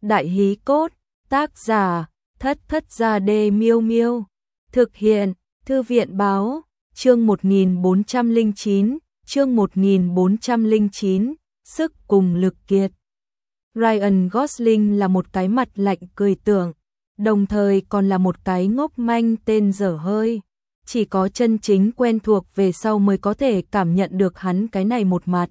Đại hí cốt, tác giả, Thất Thất Gia Đê Miêu Miêu. Thực hiện, Thư viện báo, chương 1409, chương 1409, sức cùng lực kiệt. Ryan Gosling là một cái mặt lạnh cười tưởng, đồng thời còn là một cái ngốc manh tên dở hơi. Chỉ có chân chính quen thuộc về sau mới có thể cảm nhận được hắn cái này một mặt.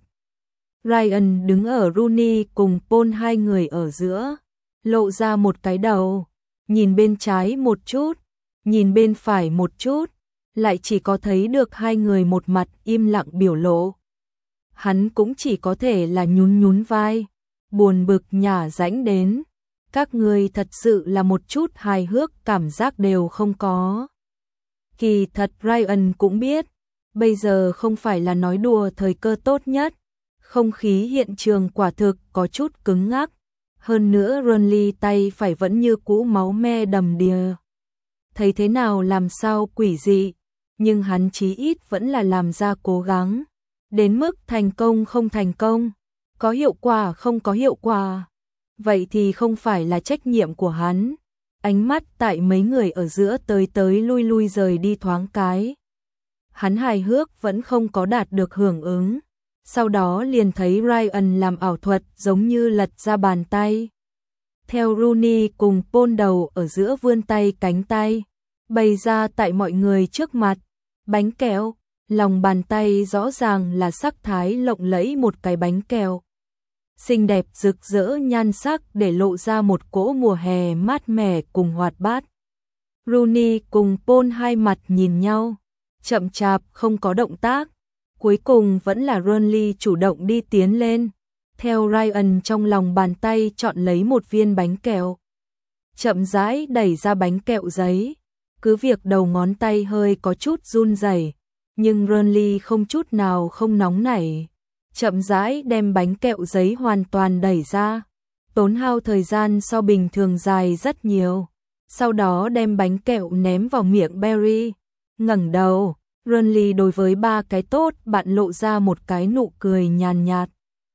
Ryan đứng ở Rooney cùng Paul hai người ở giữa, lộ ra một cái đầu, nhìn bên trái một chút, nhìn bên phải một chút, lại chỉ có thấy được hai người một mặt im lặng biểu lộ. Hắn cũng chỉ có thể là nhún nhún vai, buồn bực nhả rãnh đến. Các người thật sự là một chút hài hước cảm giác đều không có. Kỳ thật Ryan cũng biết, bây giờ không phải là nói đùa thời cơ tốt nhất. Không khí hiện trường quả thực có chút cứng ngắc. Hơn nữa Ronly tay phải vẫn như cũ máu me đầm đìa. Thấy thế nào làm sao quỷ dị, nhưng hắn chí ít vẫn là làm ra cố gắng. Đến mức thành công không thành công, có hiệu quả không có hiệu quả, vậy thì không phải là trách nhiệm của hắn. Ánh mắt tại mấy người ở giữa tới tới lui lui rời đi thoáng cái. Hắn hài hước vẫn không có đạt được hưởng ứng. Sau đó liền thấy Ryan làm ảo thuật giống như lật ra bàn tay. Theo Rooney cùng Paul đầu ở giữa vươn tay cánh tay, bày ra tại mọi người trước mặt. Bánh kẹo, lòng bàn tay rõ ràng là sắc thái lộng lẫy một cái bánh kẹo. Xinh đẹp rực rỡ nhan sắc để lộ ra một cỗ mùa hè mát mẻ cùng hoạt bát. Rooney cùng Paul hai mặt nhìn nhau, chậm chạp không có động tác. Cuối cùng vẫn là Ronly chủ động đi tiến lên, theo Ryan trong lòng bàn tay chọn lấy một viên bánh kẹo. Chậm rãi đẩy ra bánh kẹo giấy, cứ việc đầu ngón tay hơi có chút run rẩy, nhưng Ronly không chút nào không nóng nảy. Chậm rãi đem bánh kẹo giấy hoàn toàn đẩy ra, tốn hao thời gian so bình thường dài rất nhiều. Sau đó đem bánh kẹo ném vào miệng Barry, ngẩng đầu. Ronly đối với ba cái tốt bạn lộ ra một cái nụ cười nhàn nhạt.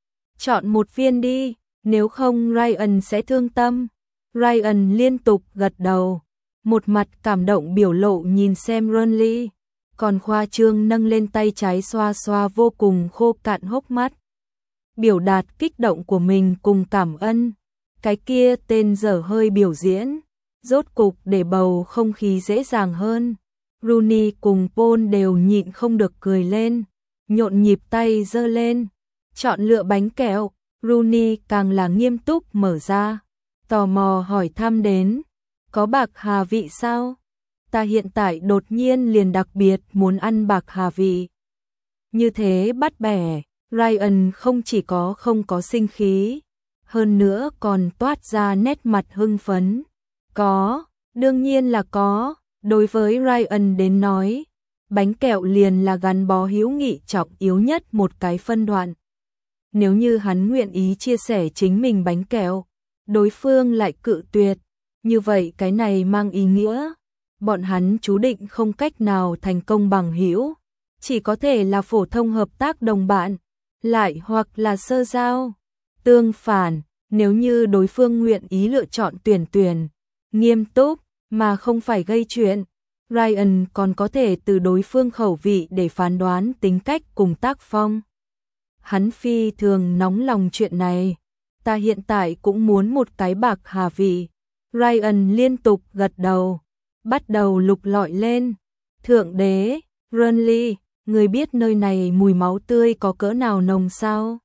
Chọn một viên đi, nếu không Ryan sẽ thương tâm. Ryan liên tục gật đầu, một mặt cảm động biểu lộ nhìn xem Ronly, còn khoa trương nâng lên tay trái xoa xoa vô cùng khô cạn hốc mắt. Biểu đạt kích động của mình cùng cảm ơn. Cái kia tên dở hơi biểu diễn, rốt cục để bầu không khí dễ dàng hơn. Rooney cùng Paul đều nhịn không được cười lên, nhộn nhịp tay giơ lên, chọn lựa bánh kẹo. Rooney càng là nghiêm túc mở ra, tò mò hỏi thăm đến, có bạc hà vị sao? Ta hiện tại đột nhiên liền đặc biệt muốn ăn bạc hà vị. Như thế bắt bẻ, Ryan không chỉ có không có sinh khí, hơn nữa còn toát ra nét mặt hưng phấn. Có, đương nhiên là có. Đối với Ryan đến nói, bánh kẹo liền là gắn bó hữu nghị trọng yếu nhất một cái phân đoạn. Nếu như hắn nguyện ý chia sẻ chính mình bánh kẹo, đối phương lại cự tuyệt, như vậy cái này mang ý nghĩa bọn hắn chú định không cách nào thành công bằng hữu, chỉ có thể là phổ thông hợp tác đồng bạn, lại hoặc là sơ giao. Tương phản, nếu như đối phương nguyện ý lựa chọn tuyển nghiêm túc mà không phải gây chuyện, Ryan còn có thể từ đối phương khẩu vị để phán đoán tính cách cùng tác phong. Hắn phi thường nóng lòng chuyện này. Ta hiện tại cũng muốn một cái bạc hà vị. Ryan liên tục gật đầu, bắt đầu lục lọi lên. Thượng đế, Ronly, người biết nơi này mùi máu tươi có cỡ nào nồng sao?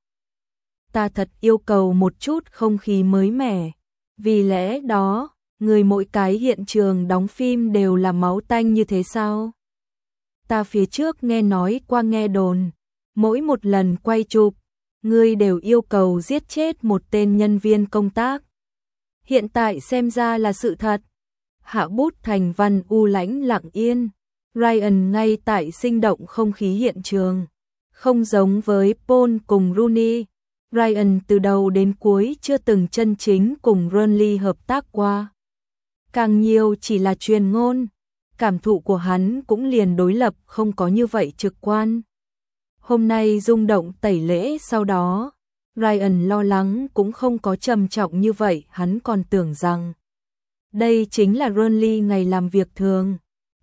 Ta thật yêu cầu một chút không khí mới mẻ. Vì lẽ đó, người mỗi cái hiện trường đóng phim đều là máu tanh như thế sao? Ta phía trước nghe nói qua nghe đồn, mỗi một lần quay chụp, ngươi đều yêu cầu giết chết một tên nhân viên công tác. Hiện tại xem ra là sự thật. Hạ bút thành văn u lãnh lặng yên. Ryan ngay tại sinh động không khí hiện trường. Không giống với Paul cùng Rooney, Ryan từ đầu đến cuối chưa từng chân chính cùng Ronly hợp tác qua. Càng nhiều chỉ là truyền ngôn, cảm thụ của hắn cũng liền đối lập không có như vậy trực quan. Hôm nay rung động tẩy lễ sau đó, Ryan lo lắng cũng không có trầm trọng như vậy, hắn còn tưởng rằng đây chính là Renly ngày làm việc thường.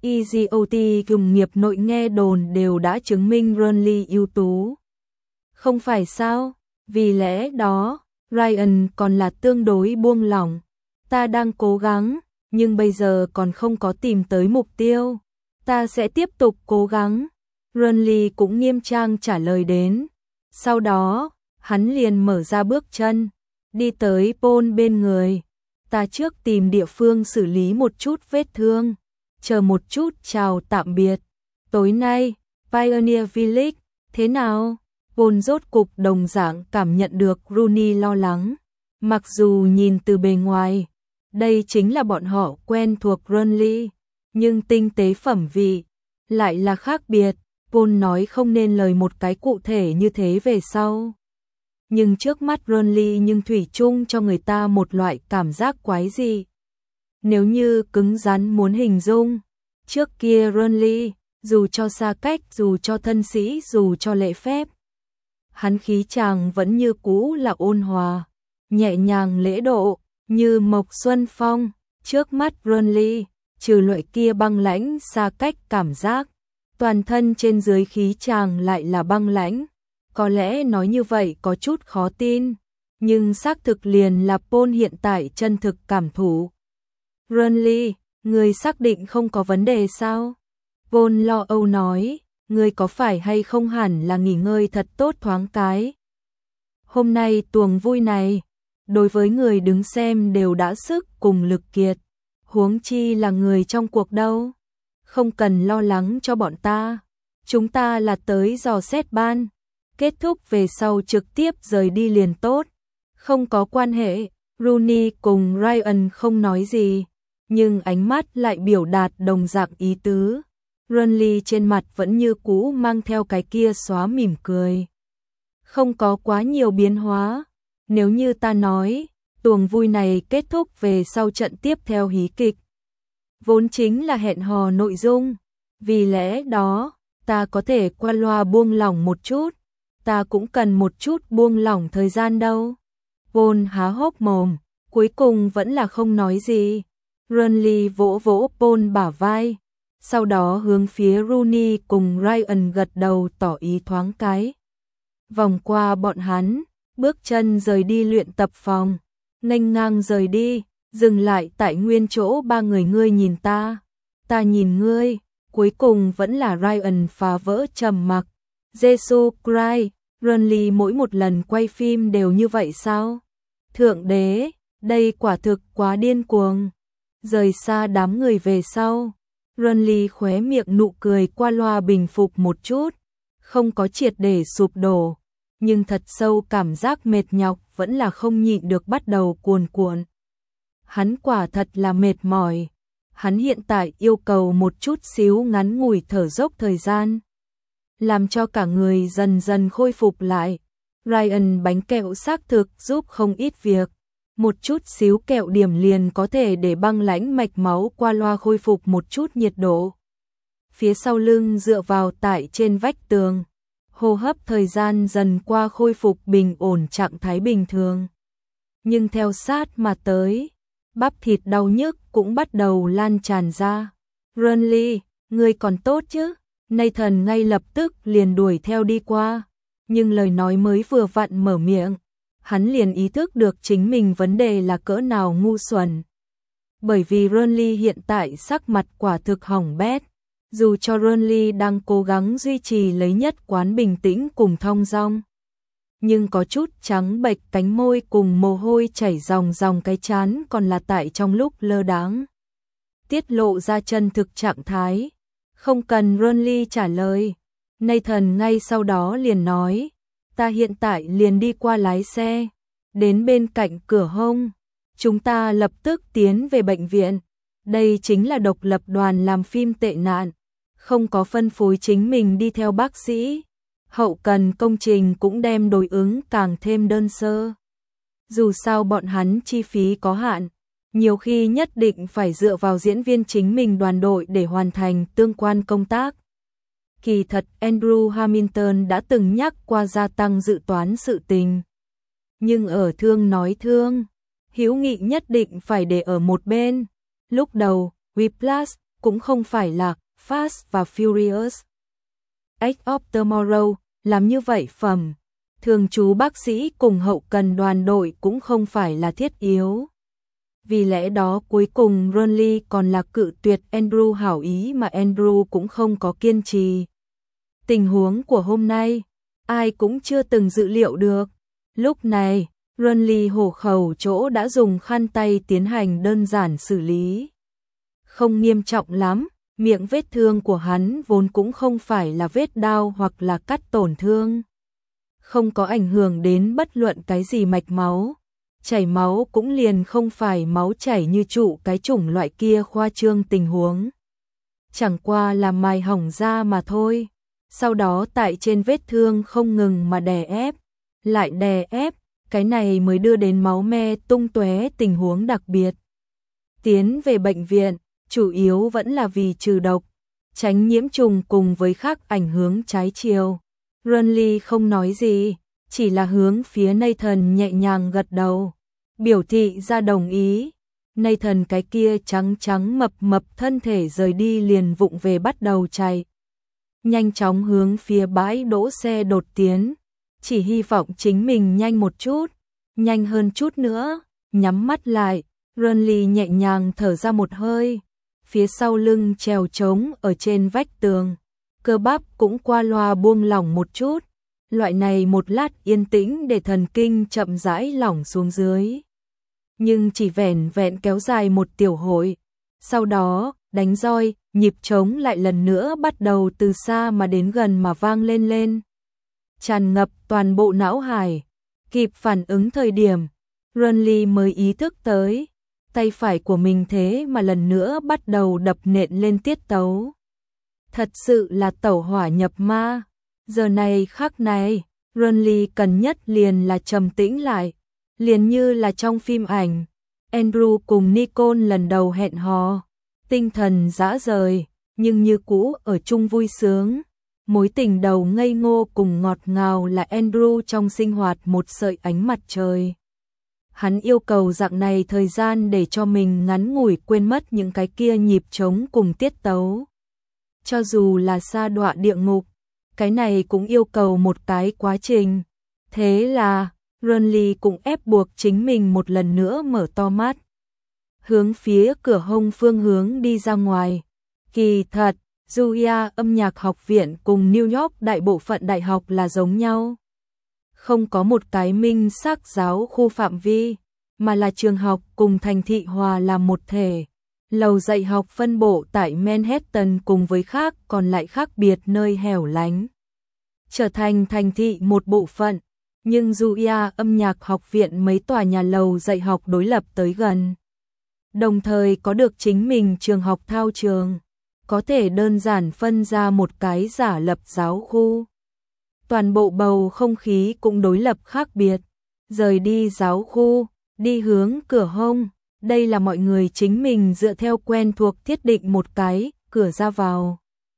EGOT cùng nghiệp nội nghe đồn đều đã chứng minh Renly ưu tú. Không phải sao? Vì lẽ đó, Ryan còn là tương đối buông lỏng. Ta đang cố gắng, nhưng bây giờ còn không có tìm tới mục tiêu. Ta sẽ tiếp tục cố gắng. Renly cũng nghiêm trang trả lời đến. Sau đó, hắn liền mở ra bước chân, đi tới Paul bên người. Ta trước tìm địa phương xử lý một chút vết thương. Chờ một chút, chào tạm biệt. Tối nay, Pioneer Village, thế nào? Paul rốt cục đồng dạng cảm nhận được Rooney lo lắng. Mặc dù nhìn từ bề ngoài, đây chính là bọn họ quen thuộc Renly, nhưng tinh tế phẩm vị lại là khác biệt. Paul nói không nên lời một cái cụ thể như thế về sau. Nhưng trước mắt Renly nhưng thủy chung cho người ta một loại cảm giác quái dị. Nếu như cứng rắn muốn hình dung, trước kia Renly, dù cho xa cách, dù cho thân sĩ, dù cho lễ phép, hắn khí chàng vẫn như cũ là ôn hòa, nhẹ nhàng lễ độ, như Mộc Xuân Phong. Trước mắt Renly, trừ loại kia băng lãnh xa cách cảm giác, toàn thân trên dưới khí chàng lại là băng lãnh. Có lẽ nói như vậy có chút khó tin, nhưng xác thực liền là Paul hiện tại chân thực cảm thụ. Renly, người xác định không có vấn đề sao? Paul lo âu nói, người có phải hay không hẳn là nghỉ ngơi thật tốt thoáng cái. Hôm nay tuồng vui này, đối với người đứng xem đều đã sức cùng lực kiệt, huống chi là người trong cuộc đâu. Không cần lo lắng cho bọn ta, chúng ta là tới dò xét ban, kết thúc về sau trực tiếp rời đi liền tốt. Không có quan hệ, Rooney cùng Ryan không nói gì, nhưng ánh mắt lại biểu đạt đồng dạng ý tứ. Renly trên mặt vẫn như cũ mang theo cái kia xóa mỉm cười. Không có quá nhiều biến hóa. Nếu như ta nói, tuồng vui này kết thúc về sau trận tiếp theo hí kịch, vốn chính là hẹn hò nội dung. Vì lẽ đó, ta có thể qua loa buông lỏng một chút. Ta cũng cần một chút buông lỏng thời gian đâu. Paul há hốc mồm, cuối cùng vẫn là không nói gì. Renly vỗ vỗ Paul bả vai, sau đó hướng phía Rooney cùng Ryan gật đầu tỏ ý thoáng cái. Vòng qua bọn hắn, bước chân rời đi luyện tập phòng, nghênh ngang rời đi, dừng lại tại nguyên chỗ. Ba người, ngươi nhìn ta nhìn ngươi. Cuối cùng vẫn là Ryan phá vỡ trầm mặc. Jesus Christ, Renly mỗi một lần quay phim đều như vậy sao? Thượng đế, đây quả thực quá điên cuồng. Rời xa đám người về sau, Renly khóe miệng nụ cười qua loa bình phục một chút, không có triệt để sụp đổ, nhưng thật sâu cảm giác mệt nhọc vẫn là không nhịn được bắt đầu cuồn cuộn. Hắn quả thật là mệt mỏi, hắn hiện tại yêu cầu một chút xíu ngắn ngủi thở dốc thời gian, làm cho cả người dần dần khôi phục lại. Ryan bánh kẹo xác thực giúp không ít việc. Một chút xíu kẹo điểm liền có thể để băng lãnh mạch máu qua loa khôi phục một chút nhiệt độ. Phía sau lưng dựa vào tại trên vách tường, hô hấp thời gian dần qua khôi phục bình ổn trạng thái bình thường. Nhưng theo sát mà tới, bắp thịt đau nhức cũng bắt đầu lan tràn ra. Renly, ngươi còn tốt chứ? Nathan ngay lập tức liền đuổi theo đi qua, nhưng lời nói mới vừa vặn mở miệng, hắn liền ý thức được chính mình vấn đề là cỡ nào ngu xuẩn. Bởi vì Renly hiện tại sắc mặt quả thực hỏng bét, dù cho Renly đang cố gắng duy trì lấy nhất quán bình tĩnh cùng thong dong, nhưng có chút trắng bệch cánh môi cùng mồ hôi chảy ròng ròng cái trán còn là tại trong lúc lơ đãng tiết lộ ra chân thực trạng thái. Không cần Renly trả lời, Nathan ngay sau đó liền nói, ta hiện tại liền đi qua lái xe, đến bên cạnh cửa hông, chúng ta lập tức tiến về bệnh viện. Đây chính là độc lập đoàn làm phim tệ nạn, không có phân phối chính mình đi theo bác sĩ. Hậu cần công trình cũng đem đối ứng càng thêm đơn sơ. Dù sao bọn hắn chi phí có hạn, nhiều khi nhất định phải dựa vào diễn viên chính mình đoàn đội để hoàn thành tương quan công tác. Kỳ thật Andrew Hamilton đã từng nhắc qua gia tăng dự toán sự tình. nhưng ở thương nói thương, hữu nghị nhất định phải để ở một bên. Lúc đầu, Whiplash cũng không phải là Fast và Furious. Edge of Tomorrow, làm như vậy phẩm. Thường trú bác sĩ cùng hậu cần đoàn đội cũng không phải là thiết yếu. Vì lẽ đó cuối cùng Ronly còn là cự tuyệt Andrew hảo ý mà Andrew cũng không có kiên trì. Tình huống của hôm nay, ai cũng chưa từng dự liệu được. Lúc này, Ronly hổ khẩu chỗ đã dùng khăn tay tiến hành đơn giản xử lý. Không nghiêm trọng lắm, miệng vết thương của hắn vốn cũng không phải là vết đao hoặc là cắt tổn thương. Không có ảnh hưởng đến bất luận cái gì mạch máu. Chảy máu cũng liền không phải máu chảy như trụ cái chủng loại kia khoa trương tình huống. Chẳng qua là mài hỏng da mà thôi. Sau đó tại trên vết thương không ngừng mà đè ép, lại đè ép, cái này mới đưa đến máu me tung tóe tình huống đặc biệt. Tiến về bệnh viện, chủ yếu vẫn là vì trừ độc, tránh nhiễm trùng cùng với khác ảnh hưởng trái chiều. Ronly không nói gì, chỉ là hướng phía Nathan nhẹ nhàng gật đầu, biểu thị ra đồng ý. Nathan cái kia trắng trắng mập mập thân thể rời đi liền vụng về bắt đầu chạy. Nhanh chóng hướng phía bãi đỗ xe đột tiến, chỉ hy vọng chính mình nhanh một chút, nhanh hơn chút nữa, nhắm mắt lại, Ronly nhẹ nhàng thở ra một hơi, phía sau lưng trèo trống ở trên vách tường, cơ bắp cũng qua loa buông lỏng một chút, loại này một lát yên tĩnh để thần kinh chậm rãi lỏng xuống dưới. Nhưng chỉ vẻn vẹn kéo dài một tiểu hội, sau đó, đánh roi, nhịp trống lại lần nữa bắt đầu từ xa mà đến gần mà vang lên lên. Tràn ngập toàn bộ não hải, kịp phản ứng thời điểm, Ronly mới ý thức tới, tay phải của mình thế mà lần nữa bắt đầu đập nện lên tiết tấu. Thật sự là tẩu hỏa nhập ma, giờ này khắc này, Ronly cần nhất liền là trầm tĩnh lại, liền như là trong phim ảnh, Andrew cùng Nicole lần đầu hẹn hò. Tinh thần dã rời, nhưng như cũ ở chung vui sướng. Mối tình đầu ngây ngô cùng ngọt ngào là Andrew trong sinh hoạt một sợi ánh mặt trời. Hắn yêu cầu dạng này thời gian để cho mình ngắn ngủi quên mất những cái kia nhịp trống cùng tiết tấu. Cho dù là sa đọa địa ngục, cái này cũng yêu cầu một cái quá trình. Thế là, Ronly cũng ép buộc chính mình một lần nữa mở to mắt. Hướng phía cửa hông phương hướng đi ra ngoài. Kỳ thật, Juilliard âm nhạc học viện cùng New York đại bộ phận đại học là giống nhau. Không có một cái minh xác giáo khu phạm vi, mà là trường học cùng thành thị hòa làm một thể. Lầu dạy học phân bổ tại Manhattan cùng với khác còn lại khác biệt nơi hẻo lánh. Trở thành thành thị một bộ phận, nhưng Juilliard âm nhạc học viện mấy tòa nhà lầu dạy học đối lập tới gần. Đồng thời có được chính mình trường học thao trường, có thể đơn giản phân ra một cái giả lập giáo khu. Toàn bộ bầu không khí cũng đối lập khác biệt, rời đi giáo khu, đi hướng cửa hông, đây là mọi người chính mình dựa theo quen thuộc thiết định một cái, cửa ra vào.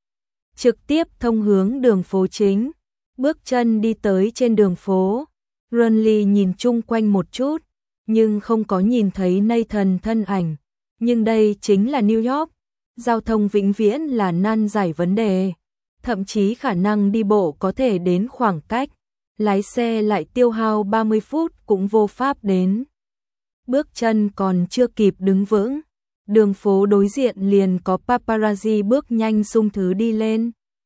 Trực tiếp thông hướng đường phố chính, bước chân đi tới trên đường phố, Ronly nhìn chung quanh một chút, nhưng không có nhìn thấy Nathan thân ảnh. Nhưng đây chính là New York, giao thông vĩnh viễn là nan giải vấn đề, thậm chí khả năng đi bộ có thể đến khoảng cách, lái xe lại tiêu hao 30 phút cũng vô pháp đến. Bước chân còn chưa kịp đứng vững, đường phố đối diện liền có paparazzi bước nhanh xung thứ đi lên.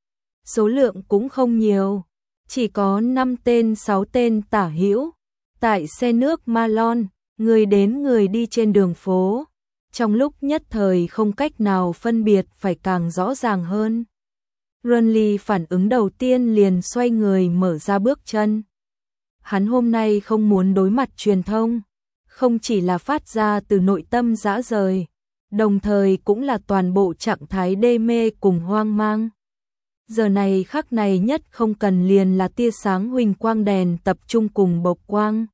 Số lượng cũng không nhiều, chỉ có 5 tên 6 tên tả hữu, tại xe nước Malone, người đến người đi trên đường phố. Trong lúc nhất thời không cách nào phân biệt phải càng rõ ràng hơn. Ronly phản ứng đầu tiên liền xoay người mở ra bước chân. Hắn hôm nay không muốn đối mặt truyền thông, không chỉ là phát ra từ nội tâm dã rời, đồng thời cũng là toàn bộ trạng thái đê mê cùng hoang mang. Giờ này khắc này nhất không cần liền là tia sáng huỳnh quang đèn tập trung cùng bộc quang.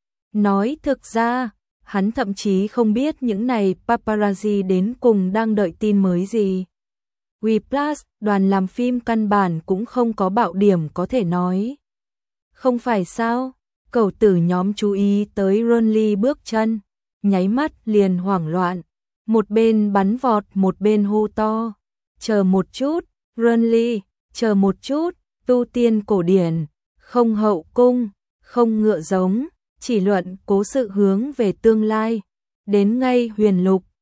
Nói thực ra, hắn thậm chí không biết những này paparazzi đến cùng đang đợi tin mới gì. Whiplash, đoàn làm phim căn bản cũng không có bạo điểm có thể nói. Không phải sao? Cẩu tử nhóm chú ý tới Ronly bước chân, nháy mắt liền hoảng loạn, một bên bắn vọt một bên hô to, chờ một chút, Ronly, chờ một chút, tu tiên cổ điển, không hậu cung, không ngựa giống, chỉ luận cố sự hướng về tương lai, đến ngay huyền lục,